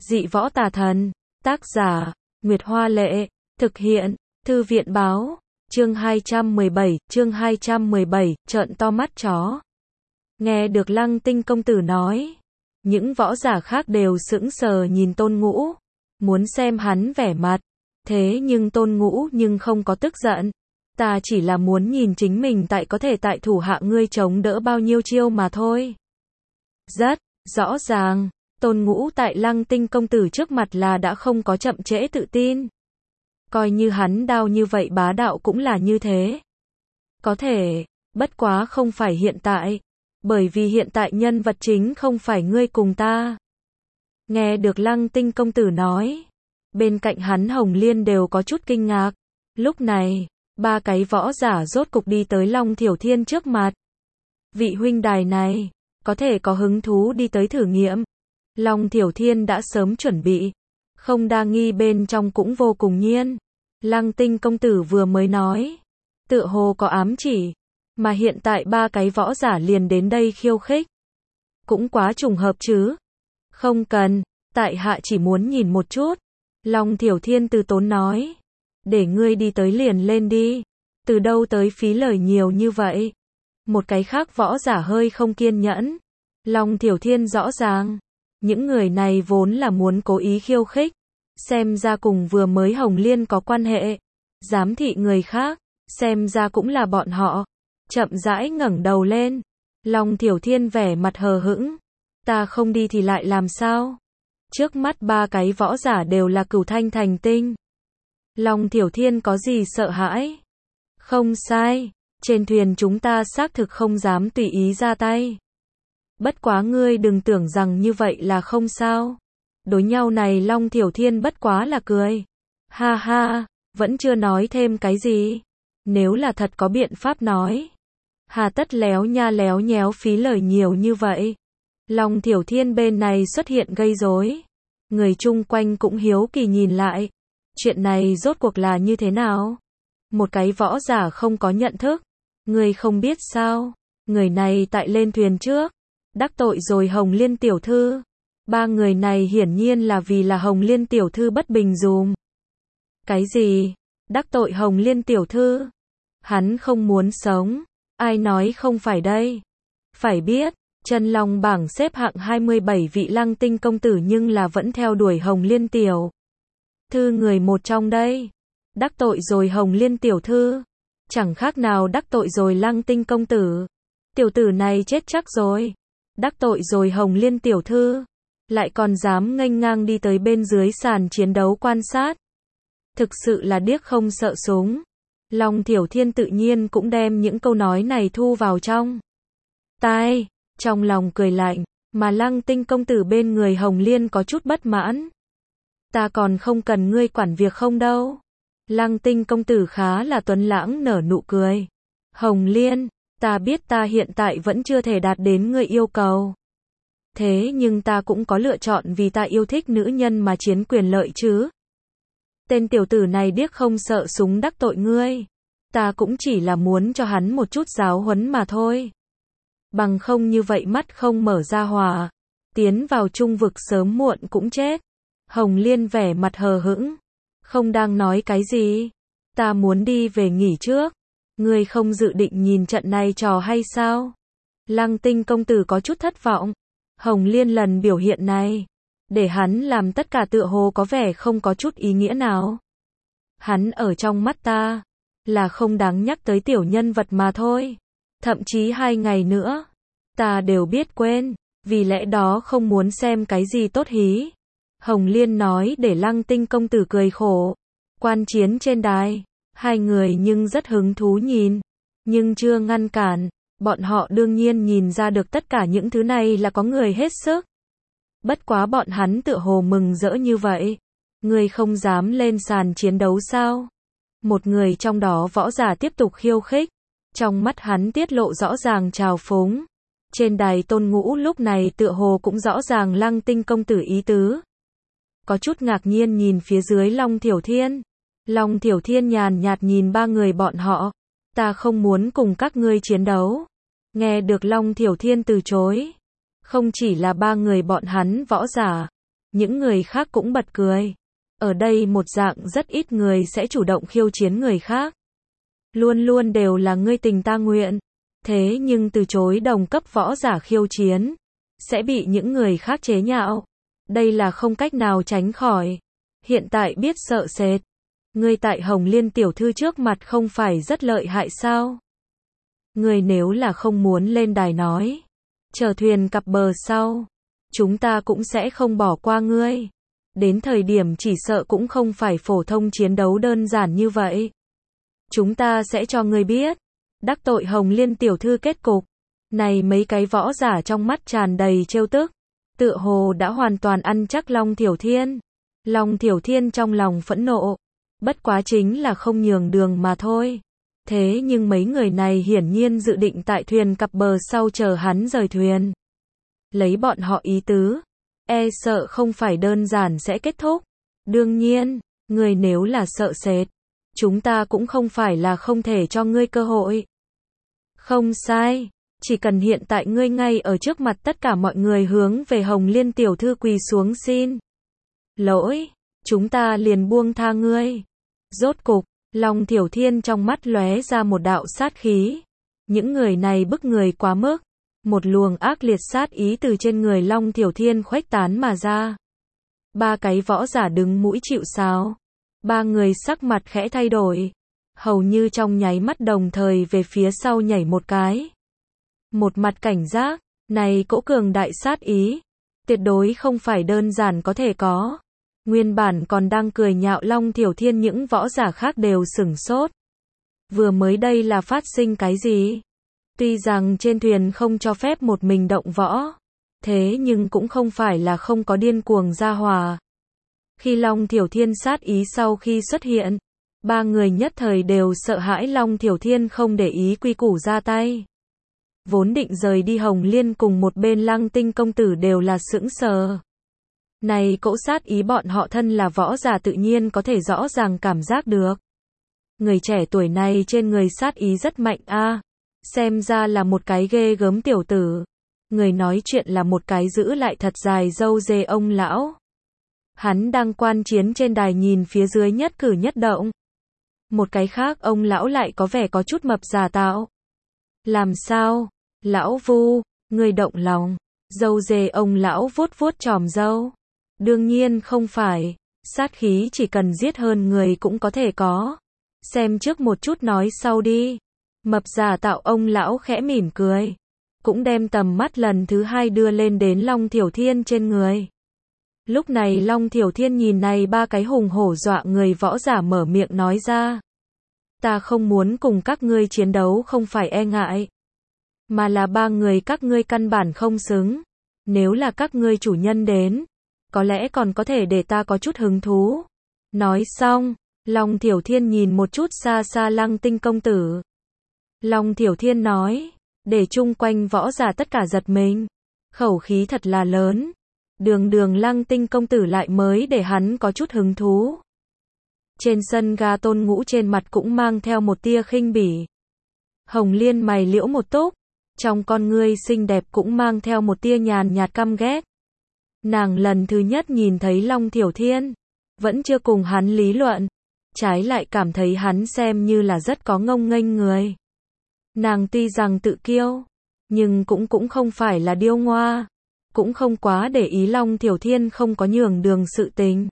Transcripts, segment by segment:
Dị võ tà thần. Tác giả, Nguyệt Hoa Lệ. Thực hiện, Thư viện Báo. Chương 217, trợn to mắt chó. Nghe được Lăng Tinh công tử nói, những võ giả khác đều sững sờ nhìn Tôn Ngũ, muốn xem hắn vẻ mặt. Thế nhưng Tôn Ngũ nhưng không có tức giận. Ta chỉ là muốn nhìn chính mình có thể tại thủ hạ ngươi chống đỡ bao nhiêu chiêu mà thôi. Rất rõ ràng, Tôn Ngũ tại Lăng Tinh công tử trước mặt là đã không có chậm trễ tự tin. Coi như hắn đao như vậy bá đạo cũng là như thế. Có thể, bất quá không phải hiện tại. Bởi vì hiện tại nhân vật chính không phải ngươi cùng ta. Nghe được Lăng Tinh công tử nói, bên cạnh hắn Hồng Liên đều có chút kinh ngạc. Lúc này, ba cái võ giả rốt cục đi tới Long Thiểu Thiên trước mặt. Vị huynh đài này, có thể có hứng thú đi tới thử nghiệm. Long Thiểu Thiên đã sớm chuẩn bị, không đa nghi bên trong cũng vô cùng nhiên. Lăng Tinh công tử vừa mới nói, tựa hồ có ám chỉ, mà hiện tại ba cái võ giả liền đến đây khiêu khích. Cũng quá trùng hợp chứ. Không cần, tại hạ chỉ muốn nhìn một chút. Long Thiểu Thiên từ tốn nói, để ngươi đi tới liền lên đi. Từ đâu tới phí lời nhiều như vậy? Một cái khác võ giả hơi không kiên nhẫn. Long Thiểu Thiên rõ ràng, những người này vốn là muốn cố ý khiêu khích. Xem ra cùng vừa mới Hồng Liên có quan hệ. Giám thị người khác, xem ra cũng là bọn họ. Chậm rãi ngẩng đầu lên. Long Thiểu Thiên vẻ mặt hờ hững. Ta không đi thì lại làm sao? Trước mắt ba cái võ giả đều là cửu thanh thành tinh. Long Thiểu Thiên có gì sợ hãi? Không sai, trên thuyền chúng ta xác thực không dám tùy ý ra tay. Bất quá ngươi đừng tưởng rằng như vậy là không sao. Đối nhau này Long Thiểu Thiên bất quá là cười. Ha ha, vẫn chưa nói thêm cái gì. Nếu là thật có biện pháp nói, hà tất léo nha léo nhéo phí lời nhiều như vậy. Long Thiểu Thiên bên này xuất hiện gây rối. Người chung quanh cũng hiếu kỳ nhìn lại. Chuyện này rốt cuộc là như thế nào? Một cái võ giả không có nhận thức. Người không biết sao? Người này tại lên thuyền trước, đắc tội rồi Hồng Liên tiểu thư. Ba người này hiển nhiên là vì là Hồng Liên tiểu thư bất bình dùm. Cái gì? Đắc tội Hồng Liên tiểu thư? Hắn không muốn sống. Ai nói không phải đây? Phải biết, Chân Long bảng xếp hạng 27 vị Lăng Tinh công tử nhưng là vẫn theo đuổi Hồng Liên tiểu thư người một trong đây. Đắc tội rồi Hồng Liên tiểu thư, chẳng khác nào đắc tội rồi Lăng Tinh công tử. Tiểu tử này chết chắc rồi. Đắc tội rồi Hồng Liên tiểu thư, lại còn dám nghênh ngang đi tới bên dưới sàn chiến đấu quan sát. Thực sự là điếc không sợ súng. Long Thiểu Thiên tự nhiên cũng đem những câu nói này thu vào trong tai, trong lòng cười lạnh, mà Lăng Tinh công tử bên người Hồng Liên có chút bất mãn. Ta còn không cần ngươi quản việc không đâu. Lăng Tinh công tử khá là tuấn lãng nở nụ cười. Hồng Liên, ta biết ta hiện tại vẫn chưa thể đạt đến ngươi yêu cầu. Thế nhưng ta cũng có lựa chọn vì ta yêu thích nữ nhân mà chiến quyền lợi chứ. Tên tiểu tử này điếc không sợ súng đắc tội ngươi. Ta cũng chỉ là muốn cho hắn một chút giáo huấn mà thôi. Bằng không như vậy mắt không mở ra hòa, tiến vào trung vực sớm muộn cũng chết. Hồng Liên vẻ mặt hờ hững. Không đang nói cái gì. Ta muốn đi về nghỉ trước. Ngươi không dự định nhìn trận này trò hay sao? Lăng Tinh công tử có chút thất vọng. Hồng Liên lần biểu hiện này, để hắn làm tất cả tựa hồ có vẻ không có chút ý nghĩa nào. Hắn ở trong mắt ta, là không đáng nhắc tới tiểu nhân vật mà thôi. Thậm chí 2 ngày nữa, ta đều biết quên, vì lẽ đó không muốn xem cái gì tốt hí. Hồng Liên nói để Lăng Tinh công tử cười khổ. Quan chiến trên đài, hai người nhưng rất hứng thú nhìn, nhưng chưa ngăn cản. Bọn họ đương nhiên nhìn ra được tất cả những thứ này là có người hết sức. Bất quá bọn hắn tựa hồ mừng rỡ như vậy. Người không dám lên sàn chiến đấu sao? Một người trong đó võ giả tiếp tục khiêu khích. Trong mắt hắn tiết lộ rõ ràng trào phúng. Trên đài Tôn Ngũ lúc này tựa hồ cũng rõ ràng Lăng Tinh công tử ý tứ. Có chút ngạc nhiên nhìn phía dưới Long Thiểu Thiên. Long Thiểu Thiên nhàn nhạt nhìn ba người bọn họ. Ta không muốn cùng các ngươi chiến đấu. Nghe được Long Thiểu Thiên từ chối. Không chỉ là ba người bọn hắn võ giả, Những người khác cũng bật cười. Ở đây một dạng rất ít người sẽ chủ động khiêu chiến người khác. Luôn luôn đều là ngươi tình ta nguyện. Thế nhưng từ chối đồng cấp võ giả khiêu chiến, sẽ bị những người khác chế nhạo. Đây là không cách nào tránh khỏi. Hiện tại biết sợ sệt. Ngươi tại Hồng Liên tiểu thư trước mặt không phải rất lợi hại sao? Ngươi nếu là không muốn lên đài nói, chờ thuyền cập bờ sau, chúng ta cũng sẽ không bỏ qua ngươi. Đến thời điểm chỉ sợ cũng không phải phổ thông chiến đấu đơn giản như vậy. Chúng ta sẽ cho ngươi biết, đắc tội Hồng Liên tiểu thư kết cục. Này mấy cái võ giả trong mắt tràn đầy trêu tức, tựa hồ đã hoàn toàn ăn chắc Long Thiểu Thiên. Long Thiểu Thiên trong lòng phẫn nộ, bất quá chính là không nhường đường mà thôi. Thế nhưng mấy người này hiển nhiên dự định tại thuyền cập bờ sau chờ hắn rời thuyền. Lấy bọn họ ý tứ, e sợ không phải đơn giản sẽ kết thúc. Đương nhiên, người nếu là sợ sệt, chúng ta cũng không phải là không thể cho ngươi cơ hội. Không sai, chỉ cần hiện tại ngươi ngay ở trước mặt tất cả mọi người hướng về Hồng Liên tiểu thư quỳ xuống xin lỗi, chúng ta liền buông tha ngươi. Rốt cục, Long Thiểu Thiên trong mắt lóe ra một đạo sát khí. Những người này bức người quá mức. Một luồng ác liệt sát ý từ trên người Long Thiểu Thiên khuếch tán mà ra. Ba cái võ giả đứng mũi chịu sào. Ba người sắc mặt khẽ thay đổi. Hầu như trong nháy mắt đồng thời về phía sau nhảy một cái. Một mặt cảnh giác, này cỗ cường đại sát ý. Tuyệt đối không phải đơn giản có thể có. Nguyên bản còn đang cười nhạo Long Thiểu Thiên những võ giả khác đều sửng sốt. Vừa mới đây là phát sinh cái gì? Tuy rằng trên thuyền không cho phép một mình động võ, thế nhưng cũng không phải là không có điên cuồng ra hòa. Khi Long Thiểu Thiên sát ý sau khi xuất hiện, ba người nhất thời đều sợ hãi Long Thiểu Thiên không để ý quy củ ra tay. Vốn định rời đi Hồng Liên cùng một bên Lăng Tinh công tử đều là sững sờ. Này cỗ sát ý bọn họ thân là võ giả tự nhiên có thể rõ ràng cảm giác được. Người trẻ tuổi này trên người sát ý rất mạnh a, xem ra là một cái ghê gớm tiểu tử. Người nói chuyện là một cái giữ lại thật dài râu dê ông lão. Hắn đang quan chiến trên đài nhìn phía dưới nhất cử nhất động. Một cái khác ông lão lại có vẻ có chút mập giả tạo. Làm sao? Lão Vu, người động lòng. Râu dê ông lão vuốt vuốt chòm râu. Đương nhiên không phải, sát khí chỉ cần giết hơn người cũng có thể có. Xem trước một chút nói sau đi. Mập giả tạo ông lão khẽ mỉm cười. Cũng đem tầm mắt lần thứ hai đưa lên đến Long Thiểu Thiên trên người. Lúc này Long Thiểu Thiên nhìn này ba cái hùng hổ dọa người võ giả mở miệng nói ra. Ta không muốn cùng các ngươi chiến đấu không phải e ngại. Mà là ba người các ngươi căn bản không xứng. Nếu là các ngươi chủ nhân đến, có lẽ còn có thể để ta có chút hứng thú. Nói xong, Long Thiểu Thiên nhìn một chút xa xa Lăng Tinh công tử. Long Thiểu Thiên nói, để chung quanh võ giả tất cả giật mình. Khẩu khí thật là lớn. Đường Lăng Tinh công tử lại mới để hắn có chút hứng thú. Trên sân ga Tôn Ngũ trên mặt cũng mang theo một tia khinh bỉ. Hồng Liên mày liễu một túc, trong con ngươi xinh đẹp cũng mang theo một tia nhàn nhạt căm ghét. Nàng lần thứ nhất nhìn thấy Long Thiểu Thiên, vẫn chưa cùng hắn lý luận, trái lại cảm thấy hắn xem như là rất có ngông nghênh người. Nàng tuy rằng tự kiêu, nhưng cũng không phải là điêu ngoa, cũng không quá để ý Long Thiểu Thiên không có nhường đường sự tình.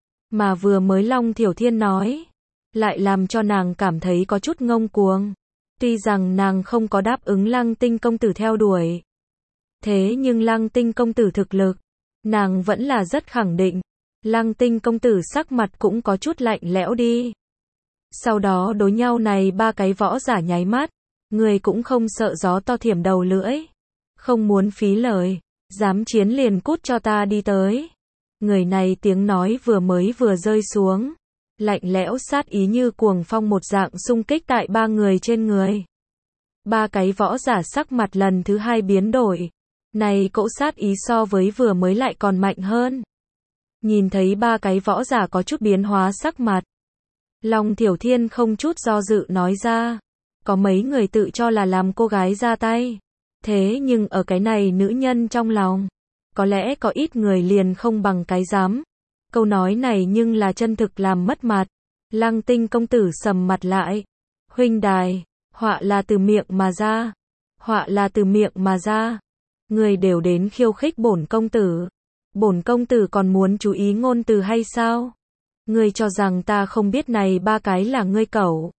Mà vừa mới Long Thiểu Thiên nói, lại làm cho nàng cảm thấy có chút ngông cuồng. Tuy rằng nàng không có đáp ứng Lăng Tinh công tử theo đuổi, thế nhưng Lăng Tinh công tử thực lực, nàng vẫn là rất khẳng định. Lăng Tinh công tử sắc mặt cũng có chút lạnh lẽo đi. Sau đó đối nhau này ba cái võ giả nháy mắt, người cũng không sợ gió to thiểm đầu lưỡi. Không muốn phí lời, dám chiến liền cút cho ta đi tới. Người này tiếng nói vừa rơi xuống, lạnh lẽo sát ý như cuồng phong một dạng xung kích tại ba người trên người. Ba cái võ giả sắc mặt lần thứ hai biến đổi. Này cỗ sát ý so với vừa mới lại còn mạnh hơn. Nhìn thấy ba cái võ giả có chút biến hóa sắc mặt, Long Thiểu Thiên không chút do dự nói ra. Có mấy người tự cho là làm cô gái ra tay. Thế nhưng ở cái này nữ nhân trong lòng, có lẽ có ít người liền không bằng cái dám. Câu nói này nhưng là chân thực làm mất mặt. Lăng Tinh công tử sầm mặt lại. Huynh đài, họa là từ miệng mà ra. Họa là từ miệng mà ra. Người đều đến khiêu khích bổn công tử. Bổn công tử còn muốn chú ý ngôn từ hay sao? Ngươi cho rằng ta không biết này ba cái là ngươi cẩu.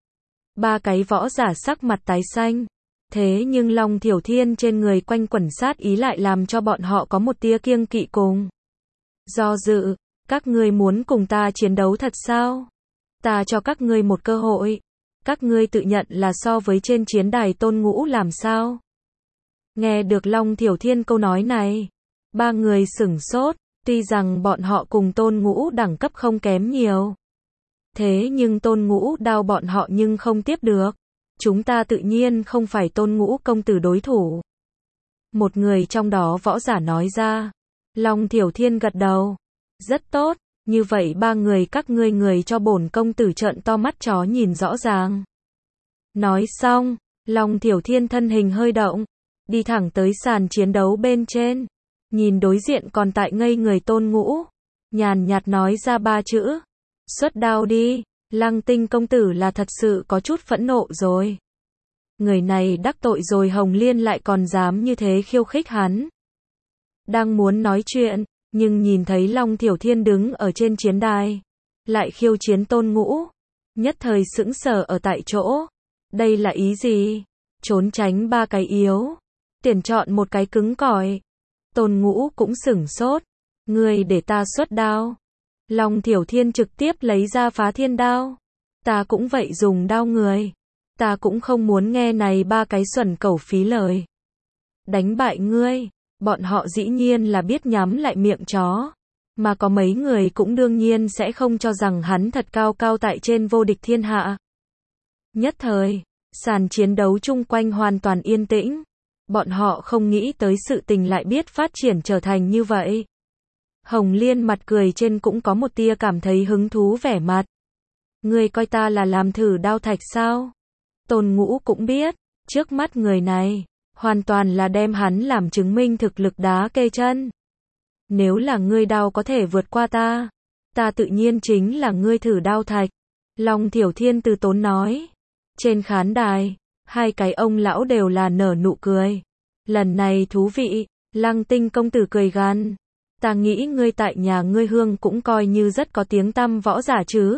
Ba cái võ giả sắc mặt tái xanh. Thế nhưng Long Thiểu Thiên trên người quanh quẩn sát ý lại làm cho bọn họ có một tia kiêng kỵ cùng. Do dự, các ngươi muốn cùng ta chiến đấu thật sao? Ta cho các ngươi một cơ hội. Các ngươi tự nhận là so với trên chiến đài Tôn Ngũ làm sao? Nghe được Long Thiểu Thiên câu nói này, ba người sửng sốt, tuy rằng bọn họ cùng Tôn Ngũ đẳng cấp không kém nhiều. Thế nhưng Tôn Ngũ đao bọn họ nhưng không tiếp được. Chúng ta tự nhiên không phải Tôn Ngũ công tử đối thủ. Một người trong đó võ giả nói ra. Long Thiểu Thiên gật đầu. Rất tốt, như vậy ba người các ngươi người cho bổn công tử trợn to mắt chó nhìn rõ ràng. Nói xong, Long Thiểu Thiên thân hình hơi động, đi thẳng tới sàn chiến đấu bên trên. Nhìn đối diện còn tại ngây người Tôn Ngũ, nhàn nhạt nói ra ba chữ. Xuất đao đi. Lăng Tinh công tử là thật sự có chút phẫn nộ rồi. Người này đắc tội rồi Hồng Liên lại còn dám như thế khiêu khích hắn. Đang muốn nói chuyện, nhưng nhìn thấy Long Thiểu Thiên đứng ở trên chiến đài, lại khiêu chiến Tôn Ngũ, nhất thời sững sờ ở tại chỗ. Đây là ý gì? Trốn tránh ba cái yếu, tuyển chọn một cái cứng cỏi. Tôn Ngũ cũng sửng sốt. Ngươi để ta xuất đao. Long Thiểu Thiên trực tiếp lấy ra Phá Thiên đao. Ta cũng vậy dùng đao người. Ta cũng không muốn nghe này ba cái xuẩn cẩu phí lời. Đánh bại ngươi, bọn họ dĩ nhiên là biết nhắm lại miệng chó. Mà có mấy người cũng đương nhiên sẽ không cho rằng hắn thật cao cao tại trên vô địch thiên hạ. Nhất thời, sàn chiến đấu chung quanh hoàn toàn yên tĩnh. Bọn họ không nghĩ tới sự tình lại biết phát triển trở thành như vậy. Hồng Liên mặt cười trên cũng có một tia cảm thấy hứng thú vẻ mặt. Ngươi coi ta là làm thử đao thạch sao? Tôn Ngũ cũng biết, trước mắt người này, hoàn toàn là đem hắn làm chứng minh thực lực đá kê chân. Nếu là ngươi đao có thể vượt qua ta, ta tự nhiên chính là ngươi thử đao thạch. Long Thiểu Thiên từ tốn nói. Trên khán đài, hai cái ông lão đều là nở nụ cười. Lần này thú vị, Lăng Tinh công tử cười gằn. Ta nghĩ ngươi tại nhà ngươi hương cũng coi như rất có tiếng tăm võ giả chứ.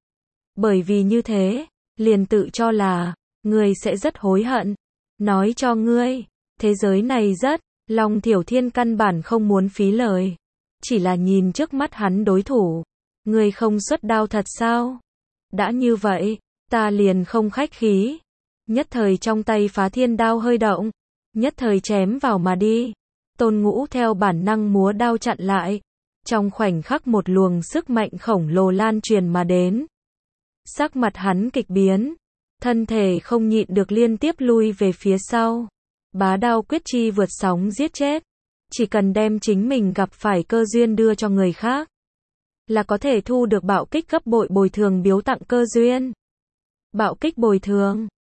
Bởi vì như thế, liền tự cho là, ngươi sẽ rất hối hận. Nói cho ngươi, thế giới này rất, Long Thiểu Thiên căn bản không muốn phí lời. Chỉ là nhìn trước mắt hắn đối thủ. Ngươi không xuất đao thật sao? Đã như vậy, ta liền không khách khí. Nhất thời trong tay Phá Thiên đao hơi động. Nhất thời chém vào mà đi. Tôn Ngũ theo bản năng múa đao chặn lại. Trong khoảnh khắc một luồng sức mạnh khổng lồ lan truyền mà đến. Sắc mặt hắn kịch biến. Thân thể không nhịn được liên tiếp lui về phía sau. Bá đao quyết chi vượt sóng giết chết. Chỉ cần đem chính mình gặp phải cơ duyên đưa cho người khác, là có thể thu được bạo kích gấp bội bồi thường biếu tặng cơ duyên. Bạo kích bồi thường.